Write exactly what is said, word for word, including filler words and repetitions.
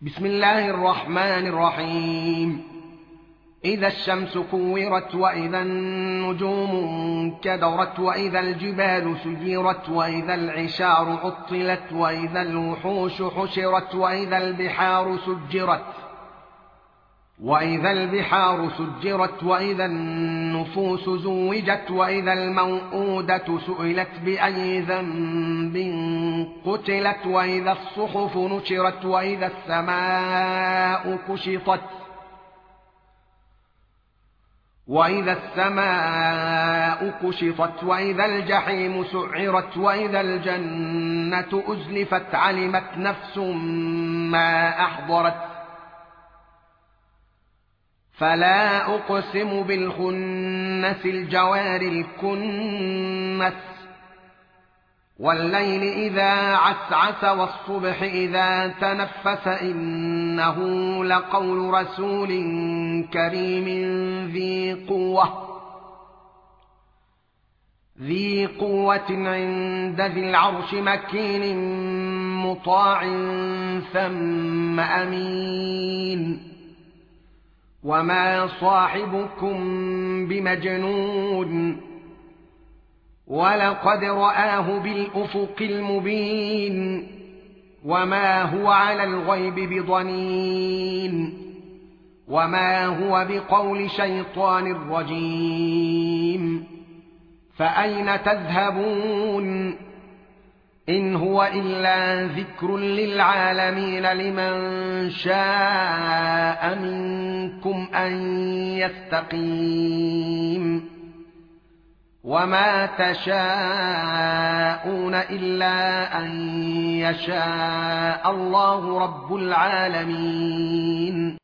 بسم الله الرحمن الرحيم. إذا الشمس كورت وإذا النجوم كدرت وإذا الجبال سيرت وإذا العشار عطلت وإذا الوحوش حشرت وإذا البحار سجرت وإذا البحار سجرت وإذا النفوس زوجت وإذا الموءودة سئلت بأي ذنب قتلت وإذا الصحف نشرت وإذا السماء كشطت وإذا السماء كشطت وإذا الجحيم سعرت وإذا الجنة أزلفت علمت نفس ما أحضرت فلا أقسم بالخنس الجوار الكنس والليل إذا عسعس والصبح إذا تنفس إنه لقول رسول كريم ذي قوة ذي قوة عند ذي العرش مكين مطاع ثم أمين وما صاحبكم بمجنون ولقد رآه بالأفق المبين وما هو على الغيب بضنين وما هو بقول شيطان رجيم فأين تذهبون إن هو إلا ذكر للعالمين لمن شاء منكم أن يستقيم وما تشاءون إلا أن يشاء الله رب العالمين.